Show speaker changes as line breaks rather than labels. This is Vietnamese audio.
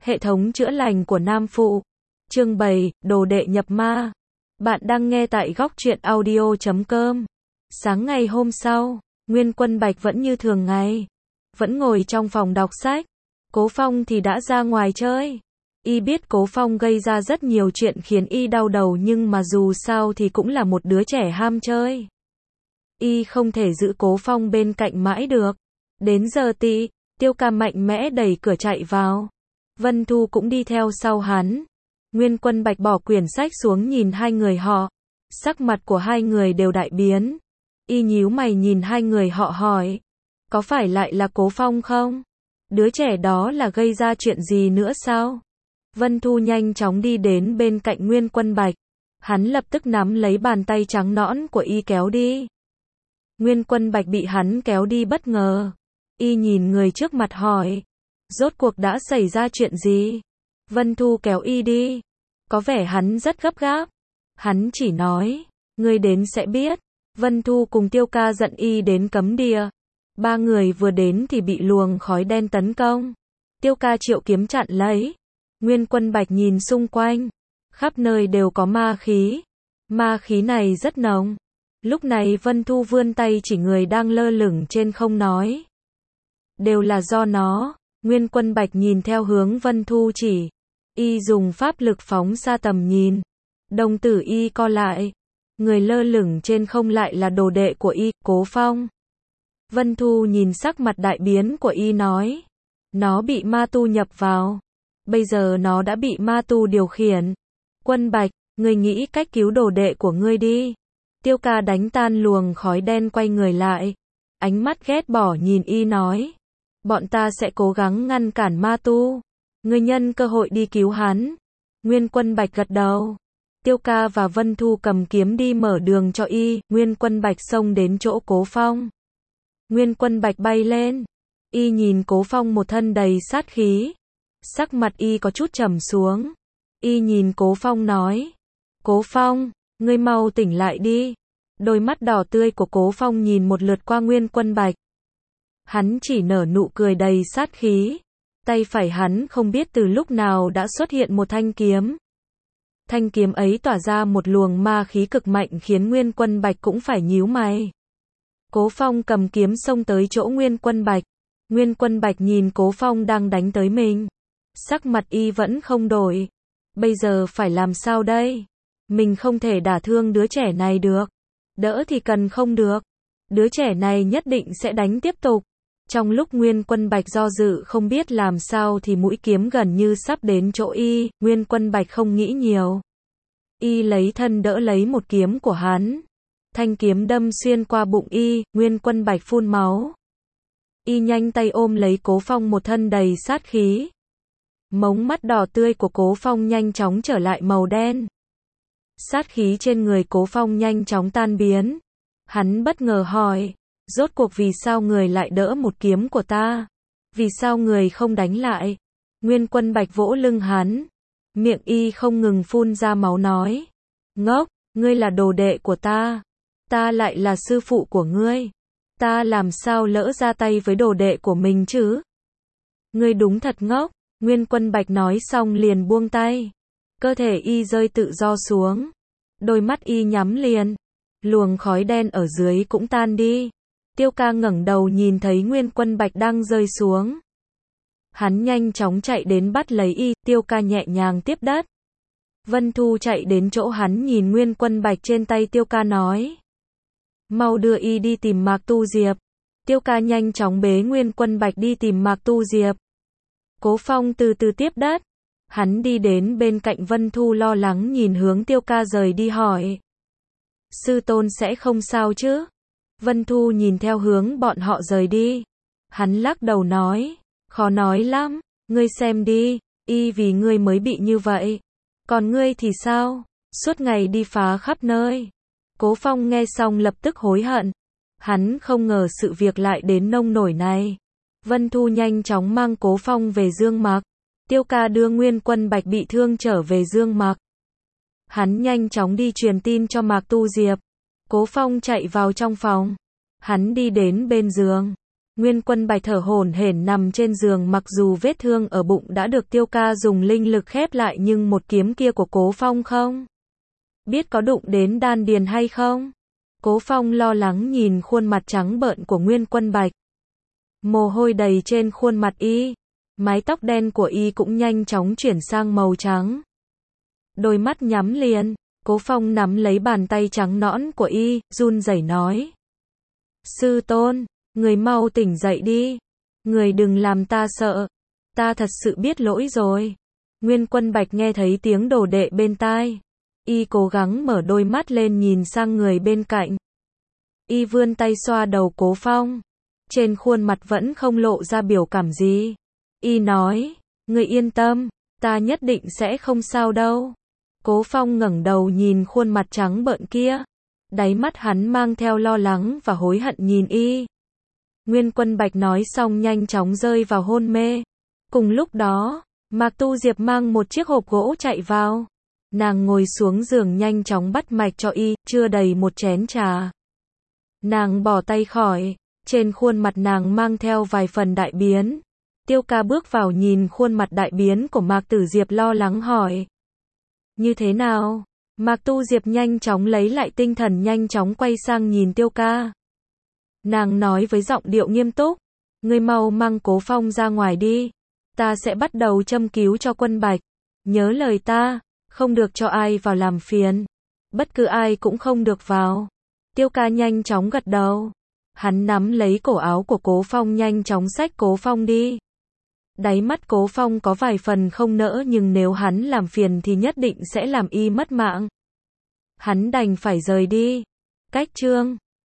Hệ thống chữa lành của Nam Phụ. Chương 7, đồ đệ nhập ma. Bạn đang nghe tại góc truyện audio.com. Sáng ngày hôm sau, Nguyên Quân Bạch vẫn như thường ngày. Vẫn ngồi trong phòng đọc sách. Cố Phong thì đã ra ngoài chơi. Y biết Cố Phong gây ra rất nhiều chuyện khiến Y đau đầu, nhưng mà dù sao thì cũng là một đứa trẻ ham chơi. Y không thể giữ Cố Phong bên cạnh mãi được. Đến giờ tí, Tiêu Ca mạnh mẽ đẩy cửa chạy vào. Vân Thu cũng đi theo sau hắn. Nguyên Quân Bạch bỏ quyển sách xuống nhìn hai người họ. Sắc mặt của hai người đều đại biến. Y nhíu mày nhìn hai người họ hỏi. Có phải lại là Cố Phong không? Đứa trẻ đó là gây ra chuyện gì nữa sao? Vân Thu nhanh chóng đi đến bên cạnh Nguyên Quân Bạch. Hắn lập tức nắm lấy bàn tay trắng nõn của Y kéo đi. Nguyên Quân Bạch bị hắn kéo đi bất ngờ. Y nhìn người trước mặt hỏi. Rốt cuộc đã xảy ra chuyện gì? Vân Thu kéo Y đi. Có vẻ hắn rất gấp gáp. Hắn chỉ nói, ngươi đến sẽ biết. Vân Thu cùng Tiêu Ca dẫn Y đến cấm địa. Ba người vừa đến thì bị luồng khói đen tấn công. Tiêu Ca triệu kiếm chặn lấy. Nguyên Quân Bạch nhìn xung quanh. Khắp nơi đều có ma khí. Ma khí này rất nồng. Lúc này Vân Thu vươn tay chỉ người đang lơ lửng trên không nói. Đều là do nó. Nguyên Quân Bạch nhìn theo hướng Vân Thu chỉ. Y dùng pháp lực phóng xa tầm nhìn. Đồng tử Y co lại. Người lơ lửng trên không lại là đồ đệ của Y, Cố Phong. Vân Thu nhìn sắc mặt đại biến của Y nói. Nó bị ma tu nhập vào. Bây giờ nó đã bị ma tu điều khiển. Quân Bạch, ngươi nghĩ cách cứu đồ đệ của ngươi đi. Tiêu Ca đánh tan luồng khói đen quay người lại. Ánh mắt ghét bỏ nhìn Y nói. Bọn ta sẽ cố gắng ngăn cản ma tu. Ngươi nhân cơ hội đi cứu hắn. Nguyên Quân Bạch gật đầu. Tiêu Ca và Vân Thu cầm kiếm đi mở đường cho Y. Nguyên Quân Bạch xông đến chỗ Cố Phong. Nguyên Quân Bạch bay lên. Y nhìn Cố Phong một thân đầy sát khí. Sắc mặt Y có chút trầm xuống. Y nhìn Cố Phong nói. Cố Phong, ngươi mau tỉnh lại đi. Đôi mắt đỏ tươi của Cố Phong nhìn một lượt qua Nguyên Quân Bạch. Hắn chỉ nở nụ cười đầy sát khí. Tay phải hắn không biết từ lúc nào đã xuất hiện một thanh kiếm. Thanh kiếm ấy tỏa ra một luồng ma khí cực mạnh khiến Nguyên Quân Bạch cũng phải nhíu mày. Cố Phong cầm kiếm xông tới chỗ Nguyên Quân Bạch. Nguyên Quân Bạch nhìn Cố Phong đang đánh tới mình. Sắc mặt Y vẫn không đổi. Bây giờ phải làm sao đây? Mình không thể đả thương đứa trẻ này được. Đỡ thì cần không được. Đứa trẻ này nhất định sẽ đánh tiếp tục. Trong lúc Nguyên Quân Bạch do dự không biết làm sao thì mũi kiếm gần như sắp đến chỗ Y. Nguyên Quân Bạch không nghĩ nhiều. Y lấy thân đỡ lấy một kiếm của hắn. Thanh kiếm đâm xuyên qua bụng Y. Nguyên Quân Bạch phun máu. Y nhanh tay ôm lấy Cố Phong một thân đầy sát khí. Mống mắt đỏ tươi của Cố Phong nhanh chóng trở lại màu đen. Sát khí trên người Cố Phong nhanh chóng tan biến. Hắn bất ngờ hỏi. Rốt cuộc vì sao người lại đỡ một kiếm của ta? Vì sao người không đánh lại? Nguyên Quân Bạch vỗ lưng hắn. Miệng Y không ngừng phun ra máu nói. Ngốc, ngươi là đồ đệ của ta. Ta lại là sư phụ của ngươi. Ta làm sao lỡ ra tay với đồ đệ của mình chứ? Ngươi đúng thật ngốc. Nguyên Quân Bạch nói xong liền buông tay. Cơ thể Y rơi tự do xuống. Đôi mắt Y nhắm liền. Luồng khói đen ở dưới cũng tan đi. Tiêu Ca ngẩng đầu nhìn thấy Nguyên Quân Bạch đang rơi xuống. Hắn nhanh chóng chạy đến bắt lấy Y. Tiêu Ca nhẹ nhàng tiếp đất. Vân Thu chạy đến chỗ hắn nhìn Nguyên Quân Bạch trên tay. Tiêu Ca nói. Mau đưa Y đi tìm Mạc Tu Diệp. Tiêu Ca nhanh chóng bế Nguyên Quân Bạch đi tìm Mạc Tu Diệp. Cố Phong từ từ tiếp đất. Hắn đi đến bên cạnh Vân Thu lo lắng nhìn hướng Tiêu Ca rời đi hỏi. Sư tôn sẽ không sao chứ? Vân Thu nhìn theo hướng bọn họ rời đi. Hắn lắc đầu nói. Khó nói lắm. Ngươi xem đi. Y vì ngươi mới bị như vậy. Còn ngươi thì sao? Suốt ngày đi phá khắp nơi. Cố Phong nghe xong lập tức hối hận. Hắn không ngờ sự việc lại đến nông nổi này. Vân Thu nhanh chóng mang Cố Phong về Dương Mạc. Tiêu Ca đưa Nguyên Quân Bạch bị thương trở về Dương Mạc. Hắn nhanh chóng đi truyền tin cho Mạc Tu Diệp. Cố Phong chạy vào trong phòng. Hắn đi đến bên giường. Nguyên Quân Bạch thở hổn hển nằm trên giường, mặc dù vết thương ở bụng đã được Tiêu ca dùng linh lực khép lại, nhưng một kiếm kia của Cố Phong không biết có đụng đến đan điền hay không. Cố Phong lo lắng nhìn khuôn mặt trắng bợn của Nguyên Quân Bạch. Mồ hôi đầy trên khuôn mặt y, mái tóc đen của y cũng nhanh chóng chuyển sang màu trắng. Đôi mắt nhắm liền, Cố Phong nắm lấy bàn tay trắng nõn của y, run rẩy nói: "Sư tôn, người mau tỉnh dậy đi, người đừng làm ta sợ, ta thật sự biết lỗi rồi." Nguyên Quân Bạch nghe thấy tiếng đồ đệ bên tai, y cố gắng mở đôi mắt lên nhìn sang người bên cạnh. Y vươn tay xoa đầu Cố Phong, trên khuôn mặt vẫn không lộ ra biểu cảm gì. Y nói: "Ngươi yên tâm, ta nhất định sẽ không sao đâu." Cố Phong ngẩng đầu nhìn khuôn mặt trắng bợn kia, đáy mắt hắn mang theo lo lắng và hối hận nhìn y. Nguyên Quân Bạch nói xong nhanh chóng rơi vào hôn mê. Cùng lúc đó, Mạc Tu Diệp mang một chiếc hộp gỗ chạy vào. Nàng ngồi xuống giường nhanh chóng bắt mạch cho y, chưa đầy một chén trà. Nàng bỏ tay khỏi, trên khuôn mặt nàng mang theo vài phần đại biến. Tiêu ca bước vào nhìn khuôn mặt đại biến của Mạc Tử Diệp lo lắng hỏi: "Như thế nào?" Mạc Tu Diệp nhanh chóng lấy lại tinh thần, nhanh chóng quay sang nhìn Tiêu ca. Nàng nói với giọng điệu nghiêm túc: "Ngươi mau mang Cố Phong ra ngoài đi, ta sẽ bắt đầu châm cứu cho Quân Bạch. Nhớ lời ta, không được cho ai vào làm phiền, bất cứ ai cũng không được vào." Tiêu ca nhanh chóng gật đầu. Hắn nắm lấy cổ áo của Cố Phong nhanh chóng xách Cố Phong đi. Đáy mắt Cố Phong có vài phần không nỡ, nhưng nếu hắn làm phiền thì nhất định sẽ làm y mất mạng. Hắn đành phải rời đi. Cách chương